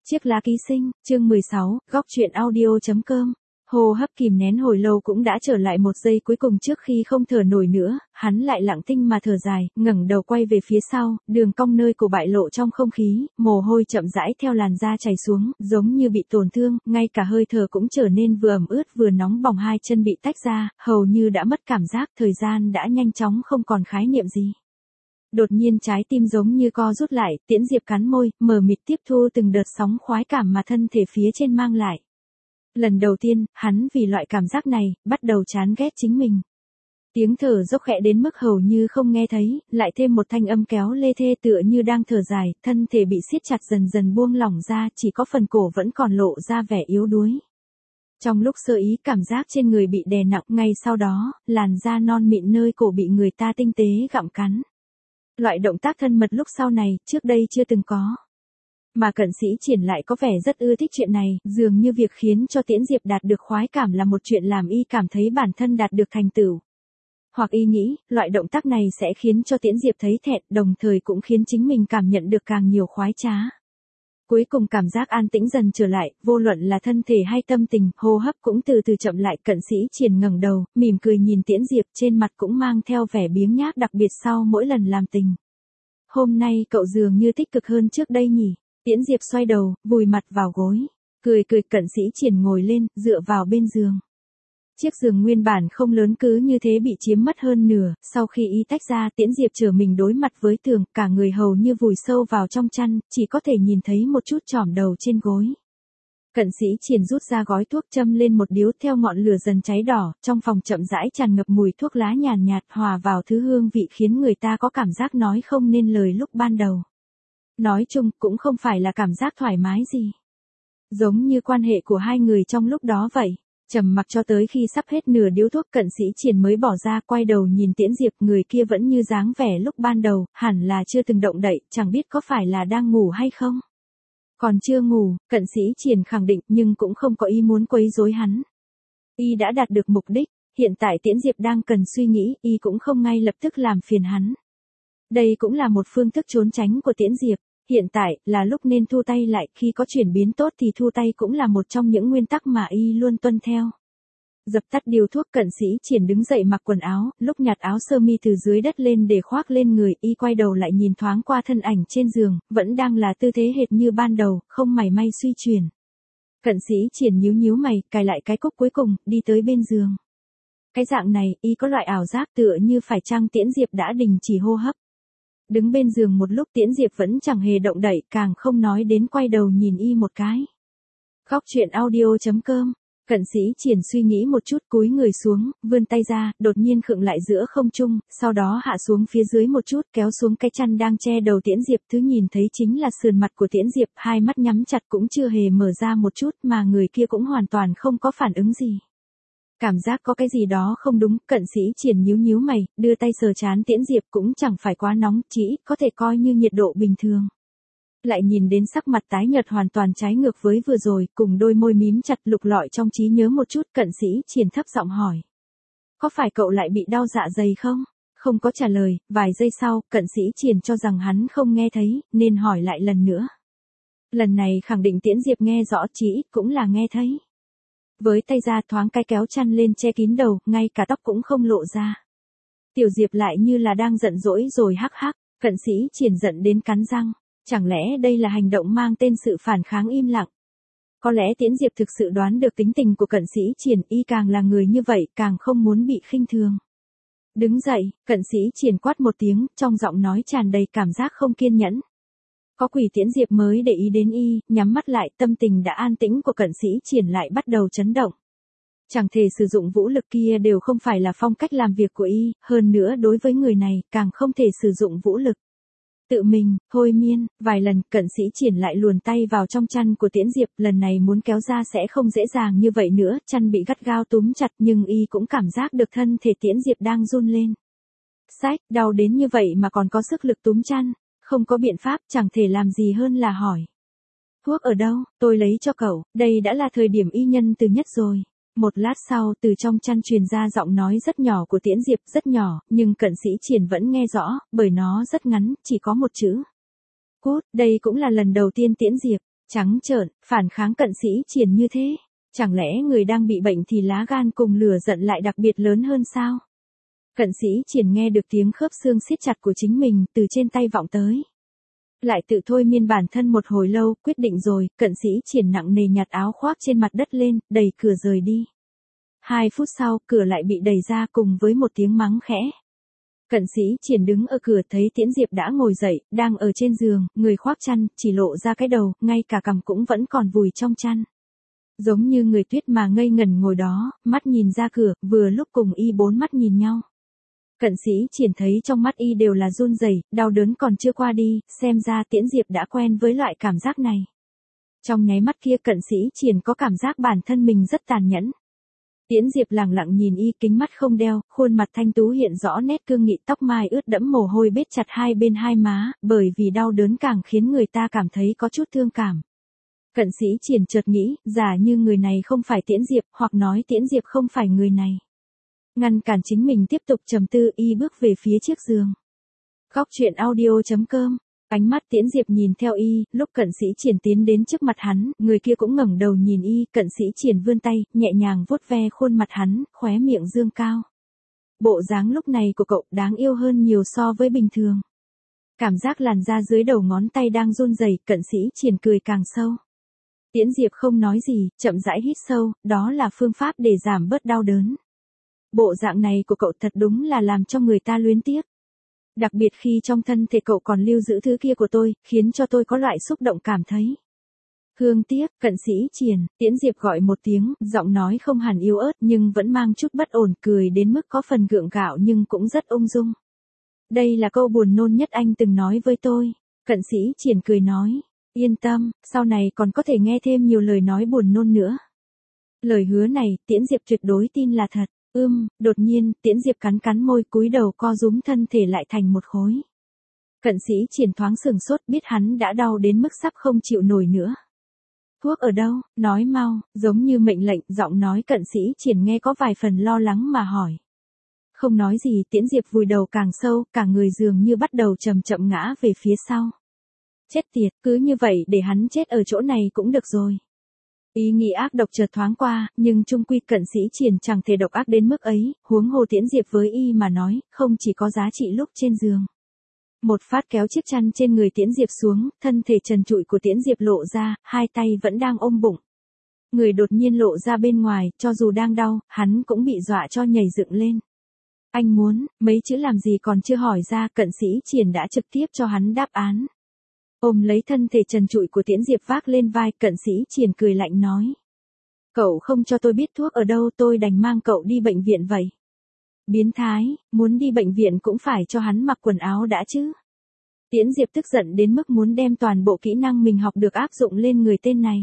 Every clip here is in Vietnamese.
Chiếc lá ký sinh, chương 16, góc truyện audio.com. Hô hấp kìm nén hồi lâu cũng đã trở lại một giây cuối cùng trước khi không thở nổi nữa, hắn lại lặng thinh mà thở dài, ngẩng đầu quay về phía sau, đường cong nơi cổ bại lộ trong không khí, mồ hôi chậm rãi theo làn da chảy xuống, giống như bị tổn thương, ngay cả hơi thở cũng trở nên vừa ẩm ướt vừa nóng bỏng, hai chân bị tách ra, hầu như đã mất cảm giác, thời gian đã nhanh chóng không còn khái niệm gì. Đột nhiên trái tim giống như co rút lại, Tiễn Diệp cắn môi, mờ mịt tiếp thu từng đợt sóng khoái cảm mà thân thể phía trên mang lại. Lần đầu tiên, hắn vì loại cảm giác này, bắt đầu chán ghét chính mình. Tiếng thở dốc khẽ đến mức hầu như không nghe thấy, lại thêm một thanh âm kéo lê thê tựa như đang thở dài, thân thể bị siết chặt dần dần buông lỏng ra, chỉ có phần cổ vẫn còn lộ ra vẻ yếu đuối. Trong lúc sơ ý cảm giác trên người bị đè nặng, ngay sau đó, làn da non mịn nơi cổ bị người ta tinh tế gặm cắn. Loại động tác thân mật lúc sau này, trước đây chưa từng có. Mà Cận Sĩ Triển lại có vẻ rất ưa thích chuyện này, dường như việc khiến cho Tiễn Diệp đạt được khoái cảm là một chuyện làm y cảm thấy bản thân đạt được thành tựu. Hoặc y nghĩ, loại động tác này sẽ khiến cho Tiễn Diệp thấy thẹn, đồng thời cũng khiến chính mình cảm nhận được càng nhiều khoái trá. Cuối cùng cảm giác an tĩnh dần trở lại, vô luận là thân thể hay tâm tình, hô hấp cũng từ từ chậm lại. Cận Sĩ Triển ngẩng đầu, mỉm cười nhìn Tiễn Diệp, trên mặt cũng mang theo vẻ biếng nhác đặc biệt sau mỗi lần làm tình. Hôm nay cậu dường như tích cực hơn trước đây nhỉ? Tiễn Diệp xoay đầu, vùi mặt vào gối. Cười. Cận Sĩ Triển ngồi lên, dựa vào bên giường. Chiếc giường nguyên bản không lớn cứ như thế bị chiếm mất hơn nửa, sau khi y tách ra, Tiễn Diệp trở mình đối mặt với tường, cả người hầu như vùi sâu vào trong chăn, chỉ có thể nhìn thấy một chút chỏm đầu trên gối. Cận Sĩ Triển rút ra gói thuốc châm lên một điếu, theo ngọn lửa dần cháy đỏ, trong phòng chậm rãi tràn ngập mùi thuốc lá nhàn nhạt hòa vào thứ hương vị khiến người ta có cảm giác nói không nên lời lúc ban đầu. Nói chung, cũng không phải là cảm giác thoải mái gì. Giống như quan hệ của hai người trong lúc đó vậy. Trầm mặc cho tới khi sắp hết nửa điếu thuốc, Cận Sĩ Triển mới bỏ ra, quay đầu nhìn Tiễn Diệp, người kia vẫn như dáng vẻ lúc ban đầu, hẳn là chưa từng động đậy, chẳng biết có phải là đang ngủ hay không. Còn chưa ngủ, Cận Sĩ Triển khẳng định, nhưng cũng không có ý muốn quấy rối hắn. Y đã đạt được mục đích, hiện tại Tiễn Diệp đang cần suy nghĩ, y cũng không ngay lập tức làm phiền hắn. Đây cũng là một phương thức trốn tránh của Tiễn Diệp. Hiện tại, là lúc nên thu tay lại, khi có chuyển biến tốt thì thu tay cũng là một trong những nguyên tắc mà y luôn tuân theo. Dập tắt điếu thuốc, Cận Sĩ Triển đứng dậy mặc quần áo, lúc nhặt áo sơ mi từ dưới đất lên để khoác lên người, y quay đầu lại nhìn thoáng qua thân ảnh trên giường, vẫn đang là tư thế hệt như ban đầu, không mảy may suy chuyển. Cận Sĩ Triển nhíu mày, cài lại cái cúc cuối cùng, đi tới bên giường. Cái dạng này, y có loại ảo giác tựa như phải chăng Tiễn Diệp đã đình chỉ hô hấp. Đứng bên giường một lúc, Tiễn Diệp vẫn chẳng hề động đậy, càng không nói đến quay đầu nhìn y một cái. Góc truyện audio.com. Cận Sĩ Triển suy nghĩ một chút, cúi người xuống, vươn tay ra, đột nhiên khựng lại giữa không trung, sau đó hạ xuống phía dưới một chút, kéo xuống cái chăn đang che đầu Tiễn Diệp, thứ nhìn thấy chính là sườn mặt của Tiễn Diệp, hai mắt nhắm chặt cũng chưa hề mở ra một chút, mà người kia cũng hoàn toàn không có phản ứng gì. Cảm giác có cái gì đó không đúng, Cận Sĩ Triển nhíu mày, đưa tay sờ trán Tiễn Diệp, cũng chẳng phải quá nóng, chỉ có thể coi như nhiệt độ bình thường. Lại nhìn đến sắc mặt tái nhợt hoàn toàn trái ngược với vừa rồi, cùng đôi môi mím chặt, lục lọi trong trí nhớ một chút, Cận Sĩ Triển thấp giọng hỏi. Có phải cậu lại bị đau dạ dày không? Không có trả lời, vài giây sau, Cận Sĩ Triển cho rằng hắn không nghe thấy, nên hỏi lại lần nữa. Lần này khẳng định Tiễn Diệp nghe rõ, chí ít cũng là nghe thấy. Với tay ra thoáng cái kéo chăn lên che kín đầu, ngay cả tóc cũng không lộ ra. Tiểu Diệp lại như là đang giận dỗi rồi hắc hắc, Cận Sĩ Triển giận đến cắn răng. Chẳng lẽ đây là hành động mang tên sự phản kháng im lặng? Có lẽ Tiễn Diệp thực sự đoán được tính tình của Cận Sĩ Triển, y càng là người như vậy, càng không muốn bị khinh thường. Đứng dậy, Cận Sĩ Triển quát một tiếng, trong giọng nói tràn đầy cảm giác không kiên nhẫn. Có quỷ. Tiễn Diệp mới để ý đến y, nhắm mắt lại, tâm tình đã an tĩnh của Cận Sĩ Triển lại bắt đầu chấn động. Chẳng thể sử dụng vũ lực kia đều không phải là phong cách làm việc của y, hơn nữa đối với người này, càng không thể sử dụng vũ lực. Tự mình, thôi miên, vài lần, Cận Sĩ Triển lại luồn tay vào trong chăn của Tiễn Diệp, lần này muốn kéo ra sẽ không dễ dàng như vậy nữa, chăn bị gắt gao túm chặt nhưng y cũng cảm giác được thân thể Tiễn Diệp đang run lên. Sách, đau đến như vậy mà còn có sức lực túm chăn, không có biện pháp, chẳng thể làm gì hơn là hỏi. Thuốc ở đâu, tôi lấy cho cậu, đây đã là thời điểm y nhân từ nhất rồi. Một lát sau, từ trong chăn truyền ra giọng nói rất nhỏ của Tiễn Diệp, rất nhỏ, nhưng Cận Sĩ Triển vẫn nghe rõ, bởi nó rất ngắn, chỉ có một chữ. Cút, đây cũng là lần đầu tiên Tiễn Diệp Trắng trợn, phản kháng Cận Sĩ Triển như thế. Chẳng lẽ người đang bị bệnh thì lá gan cùng lửa giận lại đặc biệt lớn hơn sao? Cận Sĩ Triển nghe được tiếng khớp xương siết chặt của chính mình từ trên tay vọng tới. Lại tự thôi miên bản thân một hồi lâu, quyết định rồi, Cận Sĩ Triển nặng nề nhặt áo khoác trên mặt đất lên, đẩy cửa rời đi. 2 phút sau, cửa lại bị đẩy ra cùng với một tiếng mắng khẽ. Cận Sĩ Triển đứng ở cửa thấy Tiễn Diệp đã ngồi dậy, đang ở trên giường, người khoác chăn, chỉ lộ ra cái đầu, ngay cả cằm cũng vẫn còn vùi trong chăn. Giống như người tuyết mà ngây ngẩn ngồi đó, mắt nhìn ra cửa, vừa lúc cùng y 4 mắt nhìn nhau. Cận Sĩ Triển thấy trong mắt y đều là run rẩy, đau đớn còn chưa qua đi, xem ra Tiễn Diệp đã quen với loại cảm giác này. Trong nháy mắt kia Cận Sĩ Triển có cảm giác bản thân mình rất tàn nhẫn. Tiễn Diệp lẳng lặng nhìn y, kính mắt không đeo, khuôn mặt thanh tú hiện rõ nét cương nghị, tóc mai ướt đẫm mồ hôi bết chặt hai bên hai má, bởi vì đau đớn càng khiến người ta cảm thấy có chút thương cảm. Cận Sĩ Triển chợt nghĩ, giả như người này không phải Tiễn Diệp, hoặc nói Tiễn Diệp không phải người này. Ngăn cản chính mình tiếp tục trầm tư, y bước về phía chiếc giường. Góc truyện audio.com. Ánh mắt Tiễn Diệp nhìn theo y, lúc Cận Sĩ Triển tiến đến trước mặt hắn, người kia cũng ngẩng đầu nhìn y, Cận Sĩ Triển vươn tay, nhẹ nhàng vuốt ve khuôn mặt hắn, khóe miệng dương cao. Bộ dáng lúc này của cậu đáng yêu hơn nhiều so với bình thường. Cảm giác làn da dưới đầu ngón tay đang run rẩy, Cận Sĩ Triển cười càng sâu. Tiễn Diệp không nói gì, chậm rãi hít sâu, đó là phương pháp để giảm bớt đau đớn. Bộ dạng này của cậu thật đúng là làm cho người ta luyến tiếc. Đặc biệt khi trong thân thể cậu còn lưu giữ thứ kia của tôi, khiến cho tôi có loại xúc động cảm thấy. Hương tiếc, Cận Sĩ Triển, Tiễn Diệp gọi một tiếng, giọng nói không hẳn yếu ớt nhưng vẫn mang chút bất ổn, cười đến mức có phần gượng gạo nhưng cũng rất ung dung. Đây là câu buồn nôn nhất anh từng nói với tôi. Cận Sĩ Triển cười nói, yên tâm, sau này còn có thể nghe thêm nhiều lời nói buồn nôn nữa. Lời hứa này, Tiễn Diệp tuyệt đối tin là thật. Đột nhiên, Tiễn Diệp cắn cắn môi, cúi đầu co rúm thân thể lại thành một khối. Cận Sĩ Triển thoáng sửng sốt, biết hắn đã đau đến mức sắp không chịu nổi nữa. Thuốc ở đâu, nói mau, giống như mệnh lệnh, giọng nói Cận Sĩ Triển nghe có vài phần lo lắng mà hỏi. Không nói gì, Tiễn Diệp vùi đầu càng sâu, cả người dường như bắt đầu chậm chậm ngã về phía sau. Chết tiệt, cứ như vậy để hắn chết ở chỗ này cũng được rồi. Ý nghĩ ác độc chợt thoáng qua, nhưng chung quy Cận Sĩ Triển chẳng thể độc ác đến mức ấy, huống hồ Tiễn Diệp với y mà nói, không chỉ có giá trị lúc trên giường. Một phát kéo chiếc chăn trên người Tiễn Diệp xuống, thân thể trần trụi của Tiễn Diệp lộ ra, hai tay vẫn đang ôm bụng. Người đột nhiên lộ ra bên ngoài, cho dù đang đau, hắn cũng bị dọa cho nhảy dựng lên. Anh muốn, mấy chữ làm gì còn chưa hỏi ra, Cận Sĩ Triển đã trực tiếp cho hắn đáp án. Ôm lấy thân thể trần trụi của Tiễn Diệp vác lên vai, Cận Sĩ Triển cười lạnh nói. Cậu không cho tôi biết thuốc ở đâu, tôi đành mang cậu đi bệnh viện vậy. Biến thái, muốn đi bệnh viện cũng phải cho hắn mặc quần áo đã chứ. Tiễn Diệp tức giận đến mức muốn đem toàn bộ kỹ năng mình học được áp dụng lên người tên này.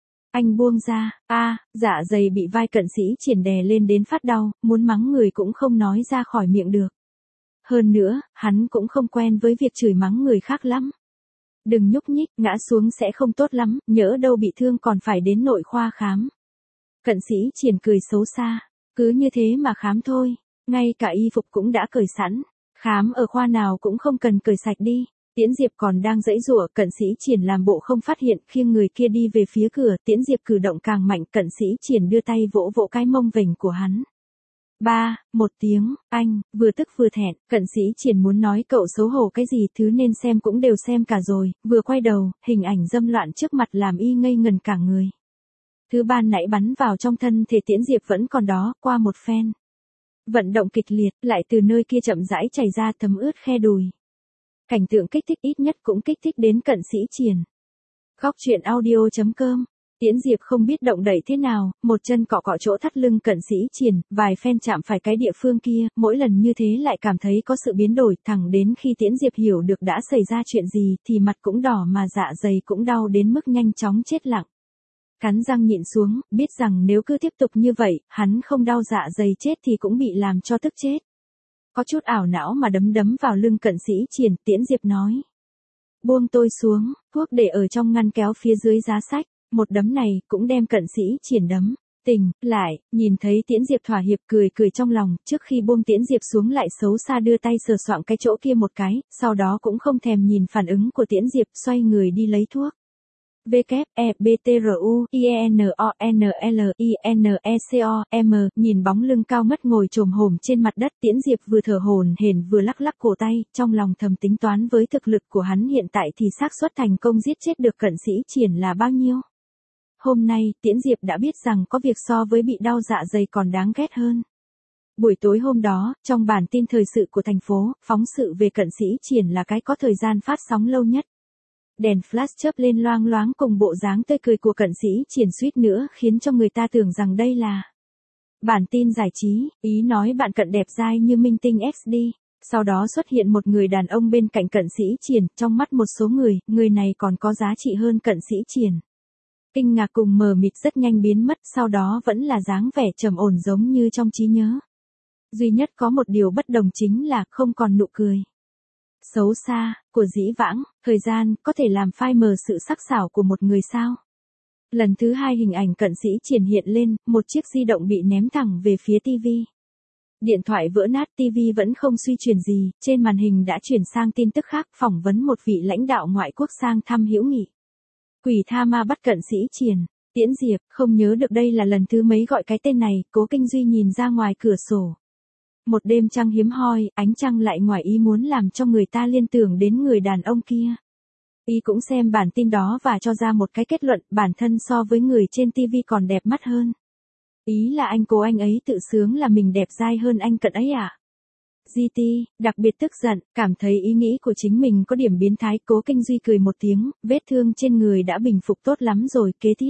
Anh buông ra, dạ dày bị vai Cận Sĩ Triển đè lên đến phát đau, muốn mắng người cũng không nói ra khỏi miệng được. Hơn nữa, hắn cũng không quen với việc chửi mắng người khác lắm. Đừng nhúc nhích, ngã xuống sẽ không tốt lắm, nhỡ đâu bị thương còn phải đến nội khoa khám. Cận Sĩ Triển cười xấu xa, cứ như thế mà khám thôi, ngay cả y phục cũng đã cởi sẵn, khám ở khoa nào cũng không cần cởi sạch đi. Tiễn Diệp còn đang giãy giụa, Cận Sĩ Triển làm bộ không phát hiện, khiêng người kia đi về phía cửa, Tiễn Diệp cử động càng mạnh, Cận Sĩ Triển đưa tay vỗ vỗ cái mông vểnh của hắn. Một tiếng, anh, vừa tức vừa thẹn, Cận Sĩ Triển muốn nói cậu xấu hổ cái gì, thứ nên xem cũng đều xem cả rồi, vừa quay đầu, hình ảnh dâm loạn trước mặt làm y ngây ngần cả người. Thứ ban nãy bắn vào trong thân thể Tiễn Diệp vẫn còn đó, qua một phen. Vận động kịch liệt, lại từ nơi kia chậm rãi chảy ra thấm ướt khe đùi. Cảnh tượng kích thích ít nhất cũng kích thích đến Cận Sĩ Triển. Góc truyện audio.com. Tiễn Diệp không biết động đậy thế nào, một chân cọ cọ chỗ thắt lưng Cận Sĩ Triển, vài phen chạm phải cái địa phương kia, mỗi lần như thế lại cảm thấy có sự biến đổi, thẳng đến khi Tiễn Diệp hiểu được đã xảy ra chuyện gì, thì mặt cũng đỏ mà dạ dày cũng đau đến mức nhanh chóng chết lặng. Cắn răng nhịn xuống, biết rằng nếu cứ tiếp tục như vậy, hắn không đau dạ dày chết thì cũng bị làm cho tức chết. Có chút ảo não mà đấm vào lưng Cận Sĩ Triển, Tiễn Diệp nói. Buông tôi xuống, thuốc để ở trong ngăn kéo phía dưới giá sách, một đấm này cũng đem Cận Sĩ Triển đấm. Tỉnh, lại, nhìn thấy Tiễn Diệp thỏa hiệp cười trong lòng, trước khi buông Tiễn Diệp xuống lại xấu xa đưa tay sờ soạng cái chỗ kia một cái, sau đó cũng không thèm nhìn phản ứng của Tiễn Diệp, xoay người đi lấy thuốc. WEBTRUIENONLINECOM, nhìn bóng lưng cao mất ngồi chồm hổm trên mặt đất, Tiễn Diệp vừa thở hổn hển vừa lắc lắc cổ tay, trong lòng thầm tính toán với thực lực của hắn hiện tại thì xác suất thành công giết chết được Cận Sĩ Triển là bao nhiêu. Hôm nay, Tiễn Diệp đã biết rằng có việc so với bị đau dạ dày còn đáng ghét hơn. Buổi tối hôm đó, trong bản tin thời sự của thành phố, phóng sự về Cận Sĩ Triển là cái có thời gian phát sóng lâu nhất. Đèn flash chớp lên loang loáng cùng bộ dáng tươi cười của Cận Sĩ Triển suýt nữa khiến cho người ta tưởng rằng đây là bản tin giải trí, ý nói bạn Cận đẹp dai như minh tinh XD. Sau đó xuất hiện một người đàn ông bên cạnh Cận Sĩ Triển, trong mắt một số người này còn có giá trị hơn Cận Sĩ Triển. Kinh ngạc cùng mờ mịt rất nhanh biến mất, sau đó vẫn là dáng vẻ trầm ổn giống như trong trí nhớ. Duy nhất có một điều bất đồng chính là không còn nụ cười xấu xa của dĩ vãng. Thời gian có thể làm phai mờ sự sắc sảo của một người sao? Lần thứ hai hình ảnh Cận Sĩ Triển hiện lên, một chiếc di động bị ném thẳng về phía TV. Điện thoại vỡ nát, TV vẫn không suy chuyển gì, trên màn hình đã chuyển sang tin tức khác, phỏng vấn một vị lãnh đạo ngoại quốc sang thăm hữu nghị. Quỷ tha ma bắt Cận Sĩ Triển. Tiễn Diệp không nhớ được đây là lần thứ mấy gọi cái tên này, Cố Kinh Duy nhìn ra ngoài cửa sổ. Một đêm trăng hiếm hoi, ánh trăng lại ngoài ý muốn làm cho người ta liên tưởng đến người đàn ông kia. Y cũng xem bản tin đó và cho ra một cái kết luận, bản thân so với người trên TV còn đẹp mắt hơn. Ý là anh ấy tự sướng là mình đẹp dai hơn anh Cận ấy à? GT, đặc biệt tức giận, cảm thấy ý nghĩ của chính mình có điểm biến thái. Cố Kinh Duy cười một tiếng, vết thương trên người đã bình phục tốt lắm rồi. Kế tiếp,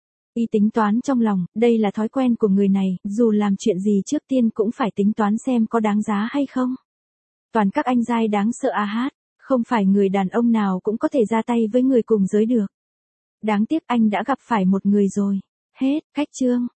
y tính toán trong lòng, đây là thói quen của người này, dù làm chuyện gì trước tiên cũng phải tính toán xem có đáng giá hay không. Toàn các anh giai đáng sợ à hát, không phải người đàn ông nào cũng có thể ra tay với người cùng giới được. Đáng tiếc anh đã gặp phải một người rồi. Hết, cách chương.